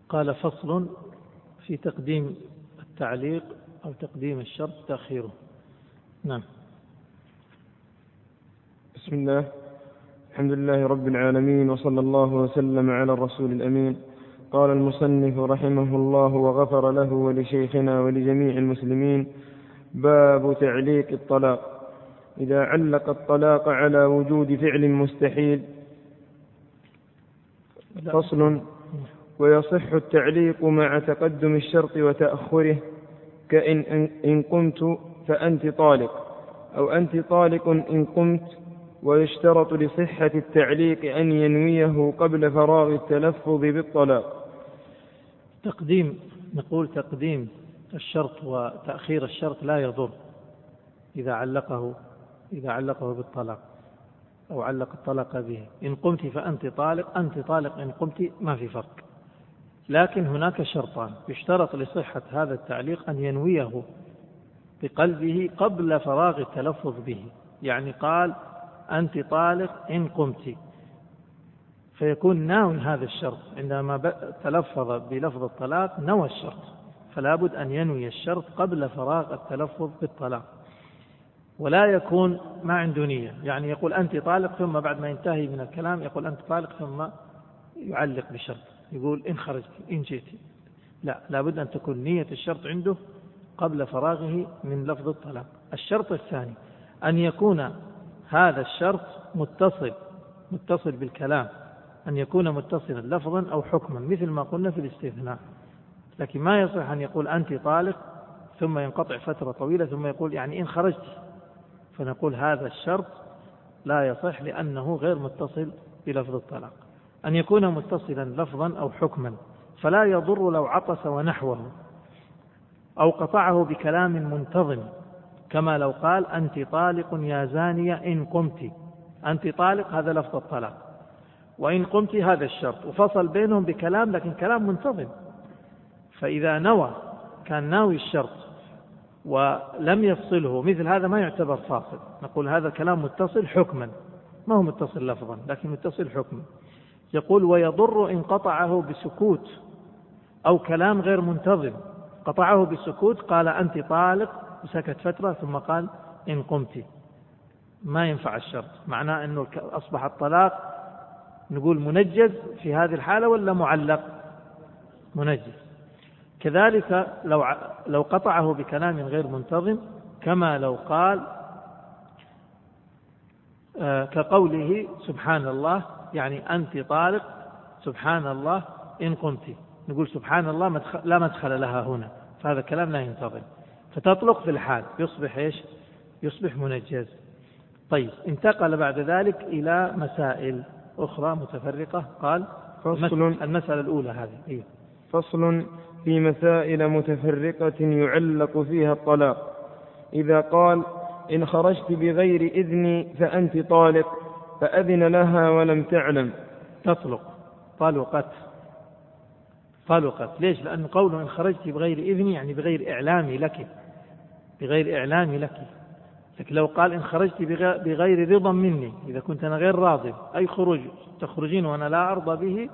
قال فصل في تقديم التعليق أو تقديم الشرط تأخيره. نعم. بسم الله، الحمد لله رب العالمين، وصلى الله وسلم على الرسول الأمين. قال المصنف رحمه الله وغفر له ولشيخنا ولجميع المسلمين: باب تعليق الطلاق. إذا علق الطلاق على وجود فعل مستحيل. فصل: ويصح التعليق مع تقدم الشرط وتأخره، كإن إن قمت فأنت طالق، أو أنت طالق إن قمت. ويشترط لصحة التعليق أن ينويه قبل فراغ التلفظ بالطلاق. نقول تقديم الشرط وتأخير الشرط لا يضر إذا علقه بالطلاق أو علق الطلاق به. إن قمت فأنت طالق، أنت طالق إن قمت، ما في فرق. لكن هناك شرطان يشترط لصحة هذا التعليق: أن ينويه بقلبه قبل فراغ التلفظ به. يعني قال أنت طالق إن قمت، فيكون ناوي هذا الشرط. عندما تلفظ بلفظ الطلاق نوى الشرط، فلا بد أن ينوي الشرط قبل فراغ التلفظ بالطلاق، ولا يكون ما عنده نية. يعني يقول أنت طالق ثم بعد ما ينتهي من الكلام يقول أنت طالق ثم يعلق بشرط، يقول إن خرجت إن جئت. لا بد أن تكون نية الشرط عنده قبل فراغه من لفظ الطلاق. الشرط الثاني أن يكون هذا الشرط متصل بالكلام، أن يكون متصلا لفظا أو حكما، مثل ما قلنا في الاستثناء. لكن ما يصح أن يقول أنت طالق ثم ينقطع فترة طويلة ثم يقول يعني إن خرجت، فنقول هذا الشرط لا يصح لأنه غير متصل بلفظ الطلاق. أن يكون متصلا لفظا أو حكما، فلا يضر لو عطس ونحوه، أو قطعه بكلام منتظم، كما لو قال أنت طالق يا زانية إن قمت. أنت طالق هذا لفظ الطلاق، وإن قمت هذا الشرط، وفصل بينهم بكلام لكن كلام منتظم. فإذا كان ناوي الشرط ولم يفصله، مثل هذا ما يعتبر فاصل. نقول هذا كلام متصل حكما، ما هو متصل لفظا لكن متصل حكما. يقول ويضر إن قطعه بسكوت أو كلام غير منتظم. قطعه بسكوت، قال أنت طالق وسكت فترة ثم قال إن قمت، ما ينفع الشرط. معناه أنه أصبح الطلاق نقول منجز في هذه الحالة ولا معلق؟ منجز. كذلك لو قطعه بكلام غير منتظم، كما لو قال كقوله سبحان الله، يعني أنت طالق سبحان الله إن قمت، نقول سبحان الله لا مدخل لها هنا، فهذا كلام لا ينتظم، فتطلق في الحال، يصبح إيش؟ يصبح منجز. طيب، انتقل بعد ذلك إلى مسائل أخرى متفرقة. قال فصل: المسألة الأولى هذه. فصل: في مسائل متفرقة يعلق فيها الطلاق. إذا قال إن خرجت بغير إذني فأنت طالق، فأذن لها ولم تعلم، تطلق. طلقت. ليش؟ لأن قوله إن خرجت بغير إذني يعني بغير إعلامي لك. لكن لو قال إن خرجت بغير رضا مني، إذا كنت أنا غير راضي، أي خروج تخرجين وأنا لا أرضى به،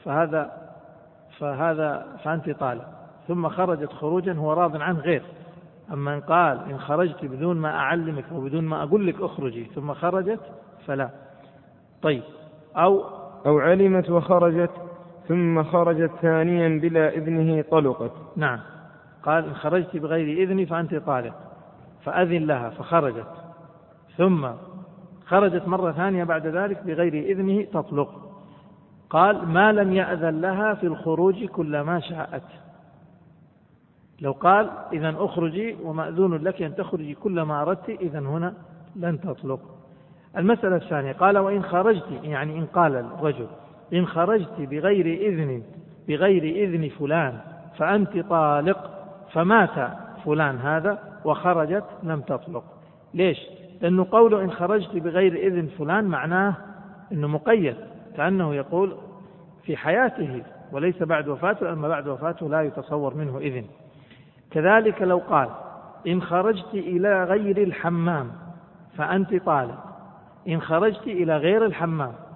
فأنت طالق. ثم خرجت خروجا هو راض عنه غير. أما إن قال إن خرجت بدون ما أعلمك وبدون ما أقول لك أخرجي ثم خرجت فلا. طيب، أو علمت وخرجت ثم خرجت ثانيا بلا إذنه طلقت. نعم، قال إن خرجت بغير إذني فأنت طالق، فأذن لها فخرجت، ثم خرجت مرة ثانية بعد ذلك بغير إذنه تطلق. قال ما لم يأذن لها في الخروج كلما شاءت. لو قال إذن أخرجي ومأذون لك أن تخرجي كلما أردت، إذن هنا لن تطلق. المسألة الثانية قال وإن خرجت، يعني إن قال الرجل إن خرجت بغير إذن فلان فأنت طالق، فمات فلان هذا وخرجت، لم تطلق. ليش؟ لأنه قوله إن خرجت بغير إذن فلان معناه أنه مقيد، كأنه يقول في حياته وليس بعد وفاته، أما بعد وفاته لا يتصور منه إذن. كذلك لو قال إن خرجت إلى غير الحمام فأنت طالق، إن خرجت إلى غير الحمام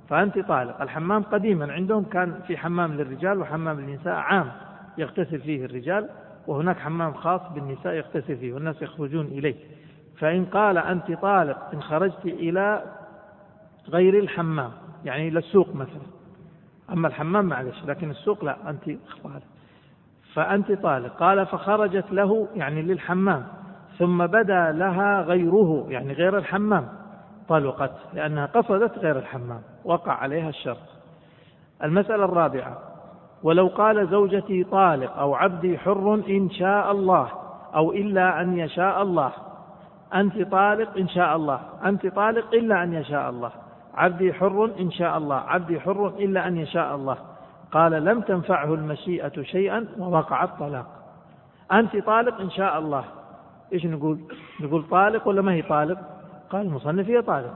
فأنت طالق. الحمام قديما عندهم كان في حمام للرجال وحمام للنساء عام يغتسل فيه الرجال، وهناك حمام خاص بالنساء يغتسل فيه والناس يخرجون إليه. فإن قال أنت طالق إن خرجت إلى غير الحمام، يعني إلى السوق مثلا، أما الحمام معلش، لكن السوق لا، أنت طالق، فأنت طالق. قال فخرجت له يعني للحمام، ثم بدا لها غيره يعني غير الحمام، طلقت لأنها قصدت غير الحمام، وقع عليها الشرط. المسألة الرابعة: ولو قال زوجتي طالق أو عبدي حر إن شاء الله أو إلا أن يشاء الله. أنت طالق إن شاء الله، أنت طالق إلا أن يشاء الله، عبدي حر إن شاء الله، عبدي حر إلا أن يشاء الله. قال لم تنفعه المشيئة شيئا ووقع الطلاق. أنت طالق إن شاء الله، إيش نقول؟ نقول طالق ولا ما هي طالق؟ قال المصنف هي طالق.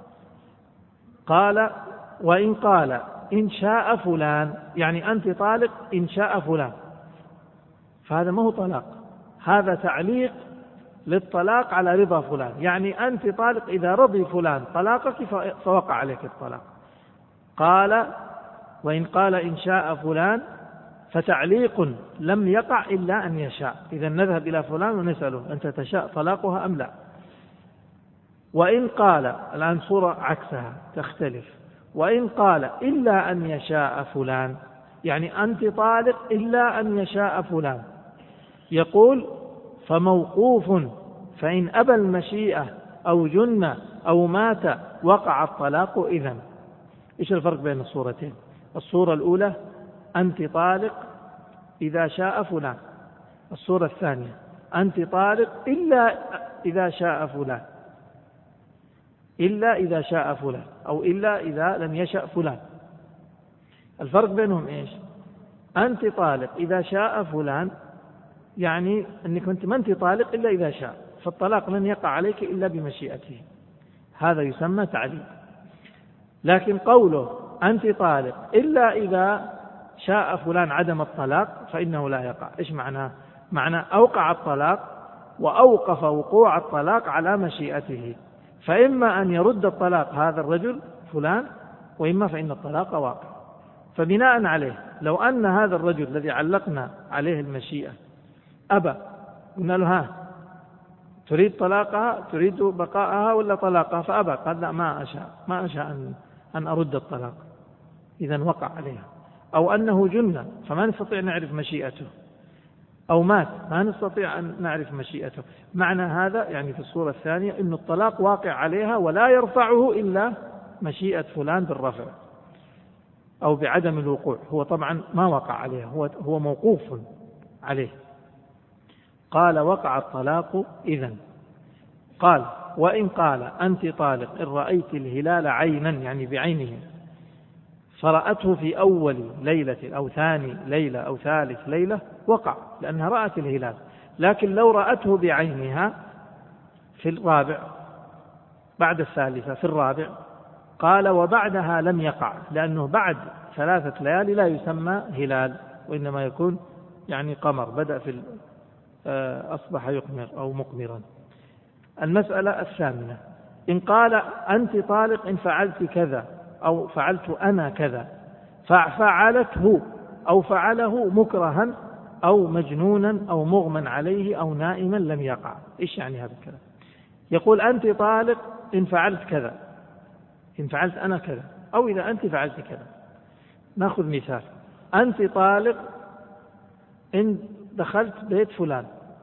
قال وإن قال إن شاء فلان، يعني أنت طالق إن شاء فلان، فهذا ما هو طلاق، هذا تعليق للطلاق على رضا فلان، يعني أنت طالق إذا رضي فلان طلاقك فوقع عليك الطلاق. قال وإن قال إن شاء فلان فتعليق لم يقع إلا أن يشاء. إذا نذهب إلى فلان ونسأله أنت تشاء طلاقها أم لا. وإن قال، الآن صورة عكسها تختلف، وإن قال إلا أن يشاء فلان، يعني أنت طالق إلا أن يشاء فلان، يقول فموقوف، فإن أبى المشيئة أو جن أو مات وقع الطلاق. إذن إيش الفرق بين الصورتين؟ الصورة الأولى أنت طالق إذا شاء فلان، الصورة الثانية أنت طالق إلا إذا شاء فلان، إلا إذا شاء فلان أو إلا إذا لم يشأ فلان. الفرق بينهم إيش؟ أنت طالق إذا شاء فلان يعني أنك ما أنت طالق إلا إذا شاء، فالطلاق لن يقع عليك إلا بمشيئته، هذا يسمى تعليق. لكن قوله أنت طالق إلا إذا شاء فلان عدم الطلاق فإنه لا يقع. إيش معناه؟ معنى أوقع الطلاق وأوقف وقوع الطلاق على مشيئته، فإما أن يرد الطلاق هذا الرجل فلان، وإما فإن الطلاق واقع. فبناء عليه لو أن هذا الرجل الذي علقنا عليه المشيئة أبى، قلنا له ها تريد طلاقها، تريد بقاءها ولا طلاقها؟ فأبى، قال لا ما أشاء أن أرد الطلاق، إذن وقع عليها. أو أنه جن فما نستطيع نعرف مشيئته، أو مات ما نستطيع أن نعرف مشيئته. معنى هذا يعني في الصورة الثانية أن الطلاق واقع عليها ولا يرفعه إلا مشيئة فلان بالرفع أو بعدم الوقوع، هو طبعا ما وقع عليها، هو موقوف عليه. قال وقع الطلاق. إذن قال وإن قال أنت طالق إن رأيت الهلال عينا، يعني بعينه، فرأته في أول ليلة أو ثاني ليلة أو ثالث ليلة وقع لأنها رأت الهلال. لكن لو رأته بعينها في الرابع بعد الثالثة في الرابع، قال وبعدها لم يقع، لأنه بعد 3 ليالي لا يسمى هلال، وإنما يكون يعني قمر بدأ في أصبح يقمر أو مقمرا. المسألة الثامنة: إن قال أنت طالق إن فعلت كذا أو فعلت أنا كذا، ففعلته أو فعله مكرها أو مجنونا أو مغمى عليه أو نائما لم يقع. إيش يعني هذا الكلام؟ يقول أنت طالق إن فعلت كذا، إن فعلت أنا كذا، أو إذا أنت فعلت كذا. نأخذ مثال: أنت طالق إن دخلت بيت فلان،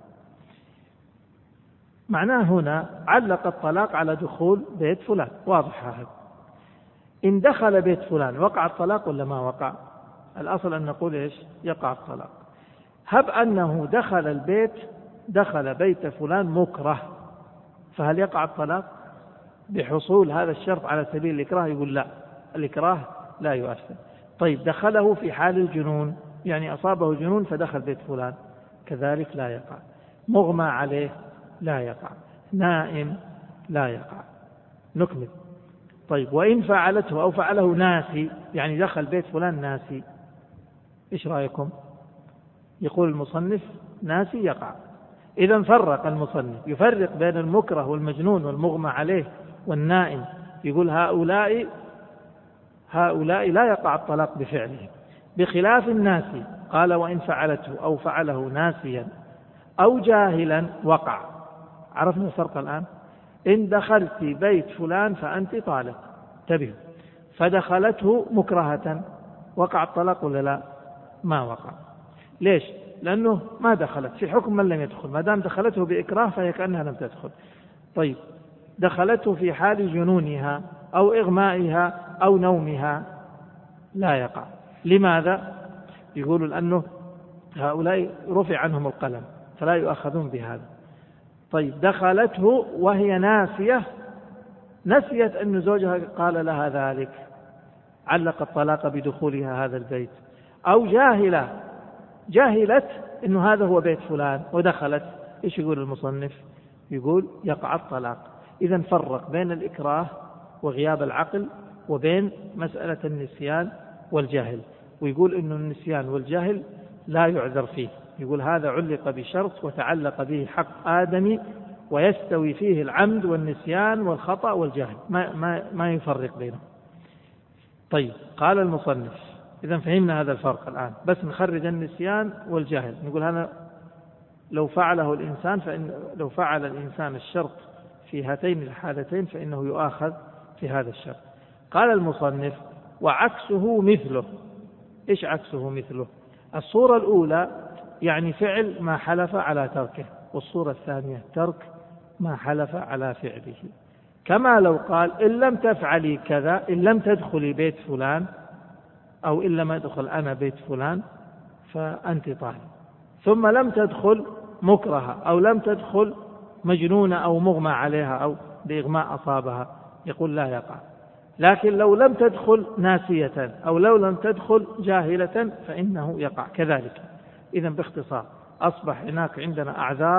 معناه هنا علق الطلاق على دخول بيت فلان، واضح هذا. إن دخل بيت فلان وقع الطلاق ولا ما وقع؟ الأصل أن نقول إيش؟ يقع الطلاق. هب أنه دخل البيت، دخل بيت فلان مكره، فهل يقع الطلاق بحصول هذا الشرط على سبيل الإكراه؟ يقول لا، الإكراه لا يؤثر. طيب دخله في حال الجنون، يعني أصابه جنون فدخل بيت فلان، كذلك لا يقع. مغمى عليه لا يقع، نائم لا يقع. نكمل. طيب وإن فعلته أو فعله ناسي، يعني دخل بيت فلان ناسي، إيش رأيكم؟ يقول المصنف ناسي يقع. إذا فرق المصنف، يفرق بين المكره والمجنون والمغمى عليه والنائم، يقول هؤلاء لا يقع الطلاق بفعلهم، بخلاف الناس. قال وإن فعلته أو فعله ناسيا أو جاهلا وقع. عرفنا الفرق الآن؟ إن دخلت بيت فلان فأنت طالق، انتبهوا، فدخلته مكرهة، وقع الطلاق ولا لا؟ ما وقع. ليش؟ لأنه ما دخلت في حكم من لم يدخل، ما دام دخلته بإكراه فهي كأنها لم تدخل. طيب دخلته في حال جنونها أو إغمائها أو نومها لا يقع. لماذا؟ يقولوا لأنه هؤلاء رفع عنهم القلم فلا يؤخذون بهذا. طيب دخلته وهي ناسية، نسيت أن زوجها قال لها ذلك، علق الطلاق بدخولها هذا البيت. أو جاهلت أنه هذا هو بيت فلان ودخلت، إيش يقول المصنف؟ يقول يقع الطلاق. إذن فرق بين الإكراه وغياب العقل وبين مسألة النسيان والجهل، ويقول إنه النسيان والجهل لا يعذر فيه. يقول هذا علق بشرط وتعلق به حق آدمي، ويستوي فيه العمد والنسيان والخطأ والجهل، ما يفرق بينهم. طيب قال المصنف إذن فهمنا هذا الفرق الآن، بس نخرج النسيان والجهل. نقول هذا لو فعله الإنسان لو فعل الإنسان الشرط في هاتين الحالتين فإنه يؤاخذ في هذا الشرط. قال المصنف وعكسه مثله. إيش عكسه مثله؟ الصورة الأولى يعني فعل ما حلف على تركه، والصورة الثانية ترك ما حلف على فعله. كما لو قال إن لم تفعلي كذا، إن لم تدخلي بيت فلان، أو إن لم أدخل أنا بيت فلان فأنت طالق، ثم لم تدخل مكرهة أو لم تدخل مجنونة أو مغمى عليها أو بإغماء أصابها، يقول لا يقع. لكن لو لم تدخل ناسية أو لو لم تدخل جاهلة فإنه يقع كذلك. إذن باختصار أصبح هناك عندنا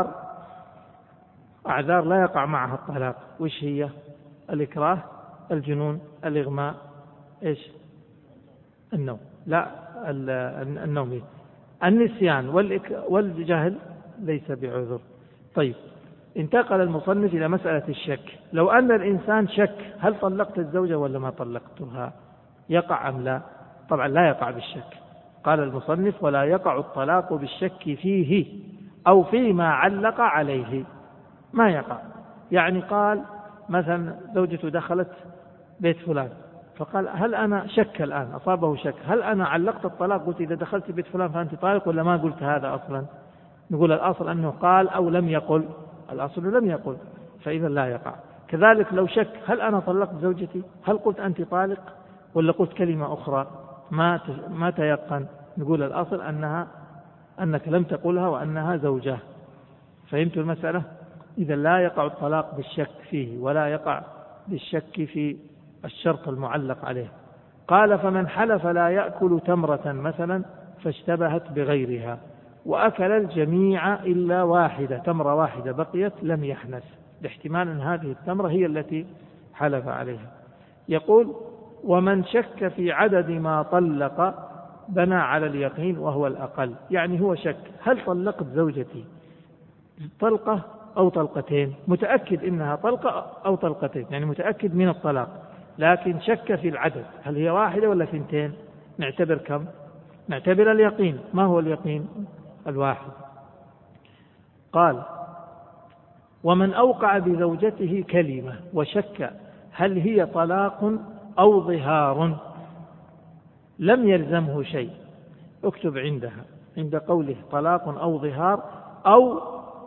أعذار لا يقع معها الطلاق. وش هي؟ الإكراه، الجنون، الإغماء، إيش؟ النوم، لا النوم، النسيان والجهل ليس بعذر. طيب انتقل المصنف إلى مسألة الشك. لو أن الإنسان شك هل طلقت الزوجة ولا ما طلقتها، يقع أم لا؟ طبعا لا يقع بالشك. قال المصنف ولا يقع الطلاق بالشك فيه أو فيما علق عليه، ما يقع. يعني قال مثلا زوجته دخلت بيت فلان، فقال هل أنا شك الآن، أصابه شك، هل أنا علقت الطلاق قلت إذا دخلت بيت فلان فأنت طالق ولا ما قلت هذا أصلا؟ نقول الأصل أنه قال أو لم يقل، الأصل لم يقل، فإذا لا يقع. كذلك لو شك هل أنا طلقت زوجتي، هل قلت أنت طالق ولا قلت كلمة أخرى، ما تيقن، نقول الأصل أنك لم تقلها وأنها زوجة. فهمت المسألة؟ إذا لا يقع الطلاق بالشك فيه ولا يقع بالشك في الشرط المعلق عليه. قال فمن حلف لا يأكل تمرة مثلا فاشتبهت بغيرها وأكل الجميع إلا واحدة، تمرة واحدة بقيت لم يحنث، باحتمال أن هذه التمرة هي التي حلف عليها. يقول ومن شك في عدد ما طلق بنى على اليقين وهو الأقل. يعني هو شك هل طلقت زوجتي طلقة أو طلقتين، متأكد إنها طلقة أو طلقتين، يعني متأكد من الطلاق، لكن شك في العدد هل هي واحدة ولا ثنتين. نعتبر كم؟ نعتبر اليقين. ما هو اليقين؟ الواحد. قال ومن أوقع بزوجته كلمة وشك هل هي طلاق أو ظهار لم يلزمه شيء. اكتب عند قوله طلاق أو ظهار أو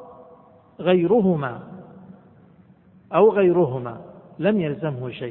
غيرهما لم يلزمه شيء.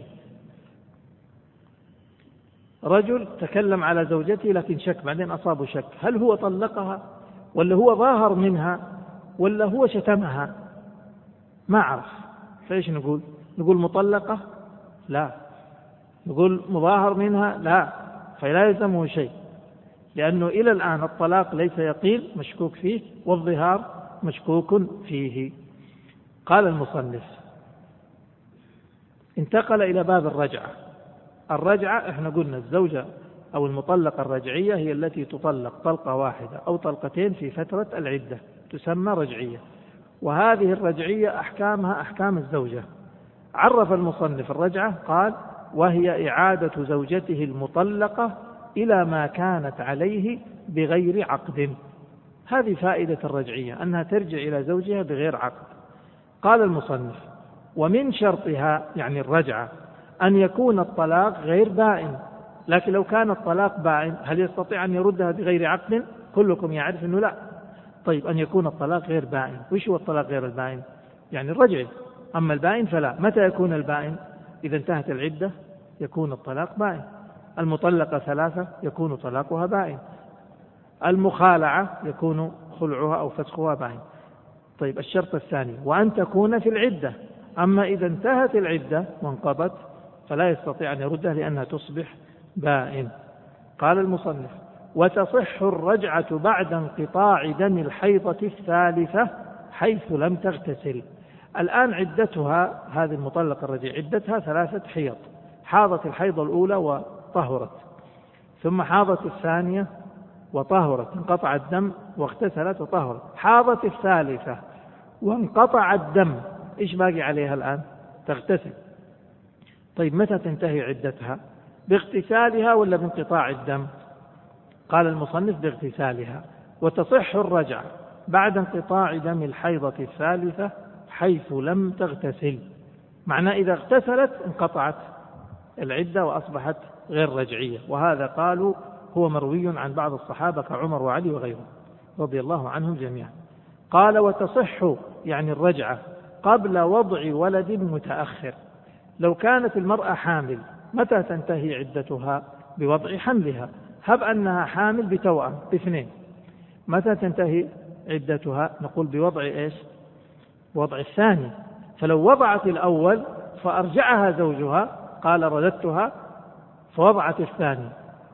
رجل تكلم على زوجته لكن شك، بعدين أصابه شك هل هو طلقها ولا هو ظاهر منها ولا هو شتمها، ما عرف، فإيش نقول؟ نقول مطلقة؟ لا. نقول مظاهر منها؟ لا. فلا يلزمه شيء، لأنه إلى الآن الطلاق ليس يقين مشكوك فيه والظهار مشكوك فيه. قال المصنف انتقل إلى باب الرجعة. الرجعة احنا قلنا الزوجة أو المطلقة الرجعية هي التي تطلق طلقة واحدة أو طلقتين في فترة العدة، تسمى رجعية، وهذه الرجعية أحكامها أحكام الزوجة. عرف المصنف الرجعة قال وهي إعادة زوجته المطلقة إلى ما كانت عليه بغير عقد. هذه فائدة الرجعية، أنها ترجع إلى زوجها بغير عقد. قال المصنف: ومن شرطها يعني الرجعة أن يكون الطلاق غير بائن. لكن لو كان الطلاق بائن هل يستطيع أن يردها بغير عقد؟ كلكم يعرف أنه لا. طيب، أن يكون الطلاق غير بائن. وش هو الطلاق غير البائن؟ يعني الرجعي. أما البائن فلا. متى يكون البائن؟ إذا انتهت العدة يكون الطلاق بائن. المطلقة 3 يكون طلاقها بائن. المخالعة يكون خلعها أو فسخها بائن. طيب، الشرط الثاني: وأن تكون في العدة. أما إذا انتهت العدة وانقضت فلا يستطيع أن يردها لأنها تصبح بائن. قال المصنف: وتصح الرجعة بعد انقطاع دم الحيضة الثالثة حيث لم تغتسل. الآن عدتها هذه المطلقة الرجعية عدتها 3 حيض. حاضت الحيضة الأولى وطهرت، ثم حاضت الثانية وطهرت، انقطع الدم واغتسلت وطهرت. حاضت الثالثة وانقطع الدم، إيش باقي عليها الآن؟ تغتسل. طيب، متى تنتهي عدتها؟ باغتسالها ولا بانقطاع الدم؟ قال المصنف: باغتسالها. وتصح الرجعة بعد انقطاع دم الحيضة الثالثة حيث لم تغتسل. معنى إذا اغتسلت انقطعت العدة وأصبحت غير رجعية. وهذا قالوا هو مروي عن بعض الصحابة كعمر وعلي وغيرهم رضي الله عنهم جميعا. قال: وتصح يعني الرجعة قبل وضع ولد متأخر. لو كانت المرأة حامل متى تنتهي عدتها؟ بوضع حملها. هب أنها حامل بتوأم ب2، متى تنتهي عدتها؟ نقول بوضع إيش؟ وضع الثاني. فلو وضعت الأول فأرجعها زوجها قال رددتها، فوضعت الثاني،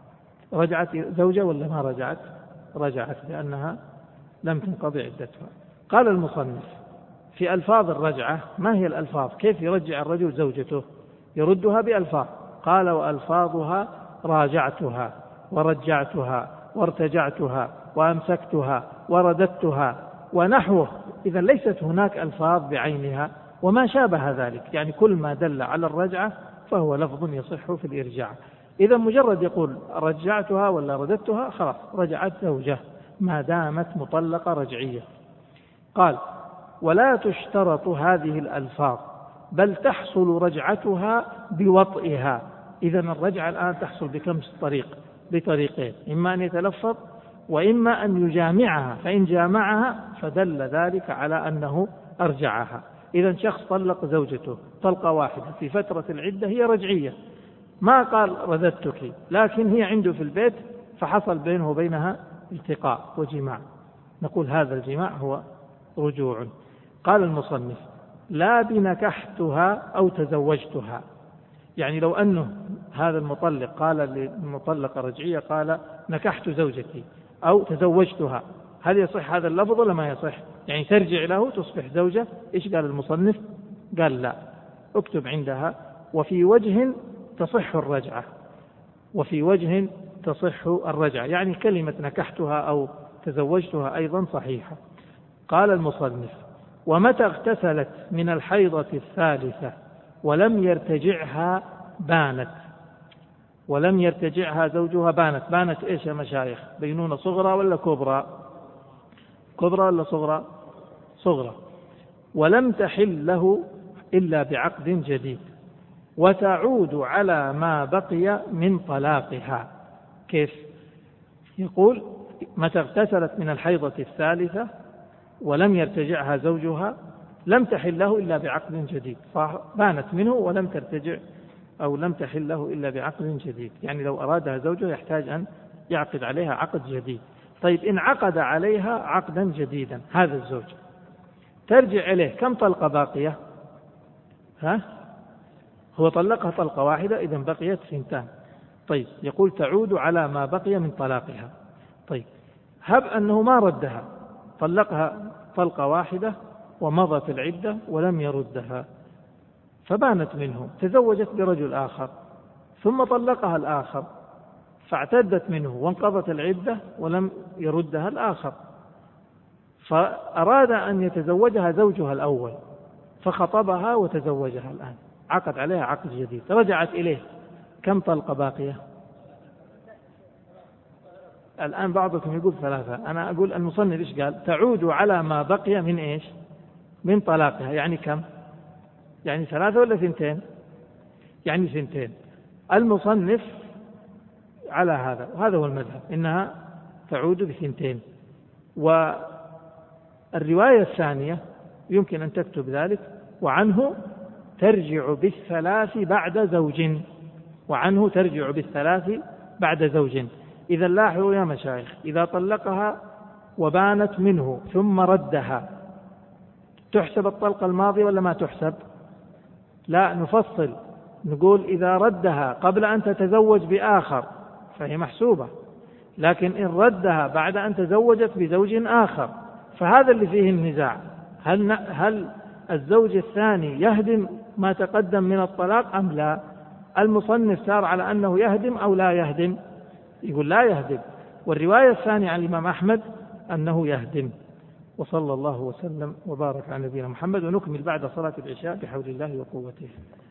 رجعت زوجة ولا ما رجعت؟ رجعت، لأنها لم تنقضي عدتها. قال المصنف: في ألفاظ الرجعة، ما هي الألفاظ؟ كيف يرجع الرجل زوجته؟ يردها بألفاظ. قال: وألفاظها راجعتها ورجعتها وارتجعتها وأمسكتها ورددتها ونحوه. إذا ليست هناك ألفاظ بعينها وما شابه ذلك، يعني كل ما دل على الرجعة فهو لفظ يصح في الإرجاع. إذا مجرد يقول رجعتها ولا رددتها خلاص رجعت زوجة ما دامت مطلقة رجعية. قال: ولا تشترط هذه الألفاظ بل تحصل رجعتها بوطئها. إذا الرجعة الآن تحصل بكم طريق؟ بطريقين: إما أن يتلفظ وإما أن يجامعها، فإن جامعها فدل ذلك على أنه أرجعها. إذا شخص طلق زوجته طلقة واحدة في فترة العدة هي رجعية، ما قال رددتك، لكن هي عنده في البيت فحصل بينه وبينها التقاء وجماع، نقول هذا الجماع هو رجوع. قال المصنف: لا بنكحتها أو تزوجتها. يعني لو أنه هذا المطلق قال للمطلقة رجعية قال نكحت زوجتي أو تزوجتها، هل يصح هذا اللفظ ولا ما يصح؟ يعني ترجع له تصبح زوجة. إيش قال المصنف؟ قال لا، اكتب عندها: وفي وجه تصح الرجعة، وفي وجه تصح الرجعة، يعني كلمة نكحتها أو تزوجتها أيضا صحيحة. قال المصنف: ومتى اغتسلت من الحيضة الثالثة ولم يرتجعها بانت، ولم يرتجعها زوجها بانت. بانت إيش يا مشايخ؟ بينونة صغرى ولا كبرى؟ كبرى ولا صغرى؟ صغرى. ولم تحل له إلا بعقد جديد، وتعود على ما بقي من طلاقها. كيف؟ يقول: متى اغتسلت من الحيضة الثالثة ولم يرتجعها زوجها لم تحل له إلا بعقد جديد، فبانت منه ولم ترتجع أو لم تحل له إلا بعقد جديد. يعني لو أرادها زوجها يحتاج أن يعقد عليها عقد جديد. طيب، إن عقد عليها عقدا جديدا هذا الزوج ترجع إليه، كم طلقة باقية؟ هو طلقها طلقة واحدة، إذن بقيت 2. طيب، يقول تعود على ما بقي من طلاقها. طيب، هب أنه ما ردها، طلقها طلقة واحدة ومضت العدة ولم يردها، فبانت منه، تزوجت برجل آخر ثم طلقها الآخر فاعتدت منه وانقضت العدة ولم يردها الآخر، فأراد أن يتزوجها زوجها الأول فخطبها وتزوجها الآن، عقد عليها عقد جديد، رجعت إليه كم طلقة باقية؟ الآن بعضكم يقول 3، أنا أقول المصنف إيش قال؟ تعود على ما بقي من إيش؟ من طلاقها. يعني كم؟ يعني 3 ولا 2؟ يعني 2. المصنف على هذا، وهذا هو المذهب، إنها تعود ب2. والرواية الثانية يمكن أن تكتب ذلك: وعنه ترجع ب3 بعد زوج. وعنه ترجع ب3 بعد زوج. إذا لاحظوا يا مشايخ، إذا طلقها وبانت منه ثم ردها، تحسب الطلقة الماضية ولا ما تحسب؟ لا، نفصل، نقول إذا ردها قبل أن تتزوج بآخر فهي محسوبة، لكن إن ردها بعد أن تزوجت بزوج آخر فهذا اللي فيه النزاع. هل الزوج الثاني يهدم ما تقدم من الطلاق أم لا؟ المصنف سار على أنه يهدم أو لا يهدم؟ يقول لا يهدم. والرواية الثانية عن الإمام أحمد أنه يهدم. وصلى الله وسلم وبارك على نبينا محمد. ونكمل بعد صلاة العشاء بحول الله وقوته.